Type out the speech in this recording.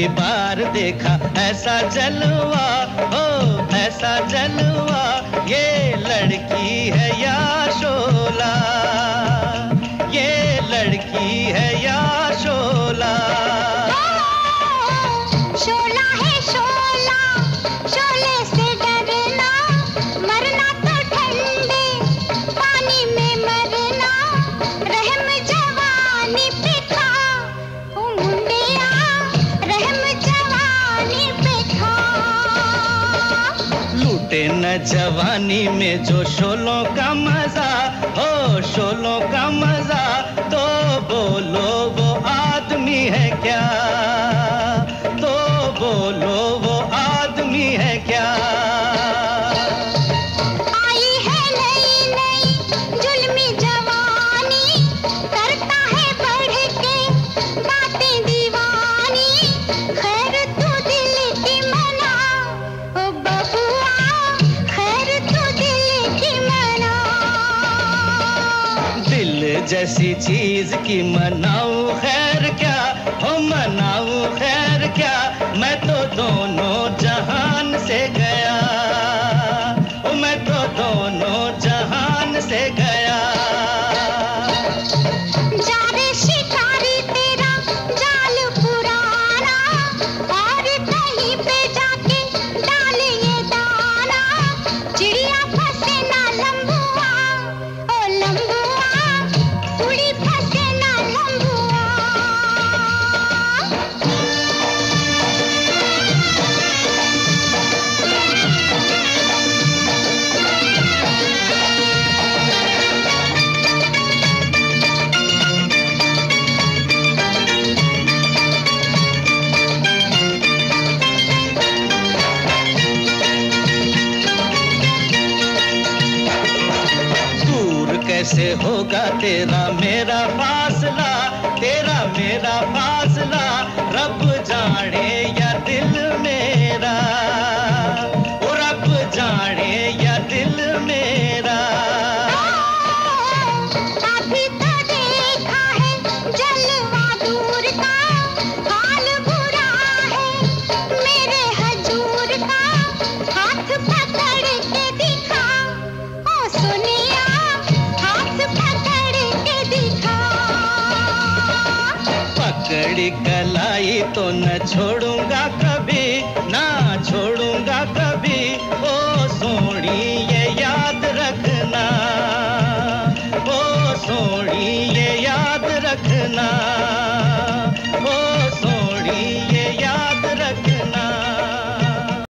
पहली बार देखा ऐसा जलवा, ओ ऐसा जलवा, ये लड़की है या शोला, ये लड़की है या शोला। शोला है शोला, शोले से डरना, मरना तो ठंडे पानी में मरना, रहम जवानी पे खा, ओ मुंडिया रहम जवानी पे खा। लूटे न जवानी में जो शोलों का मजा, हो शोलों का मजा, तो बोलो वो आदमी है क्या, तो बोलो वो आदमी है क्या। आई है नई नई जुल्मी जवानी, करता है बढ़ के बातें दीवानी, खैर तू दिल की मना, ओ बबुआ खैर तू दिल की मना। दिल जैसी चीज की मनाऊं खैर क्या, हो मनाऊं खैर क्या, मैं तो दोनों जहान से गया, ओ मैं तो दोनों जहान से गया। जा रे शिकारी तेरा जाल पुराना, और कहीं पे जाके डाल ये दाना, चिड़िया फंसे ना लंबुआ, ओ लंबुआ उड़ी फंसे ना लंबुआ। दूर कैसे होगा तेरा मेरा फासला, तेरा मेरा फासला, रब जाने या दिल मेरा, ओ रब जाने या दिल मेरा। अभी तो देखा है जलवा दूर का, हाल बुरा है मेरे हजूर का, हाथ पकड़ के दिखा, ओ सुनिया हाथ पकड़ के दिखा। पकड़ी कलाई तो न छोड़ूंगा कभी, ना छोड़ूंगा कभी, ओ सोनी ये याद रखना, ओ सोनी ये याद रखना।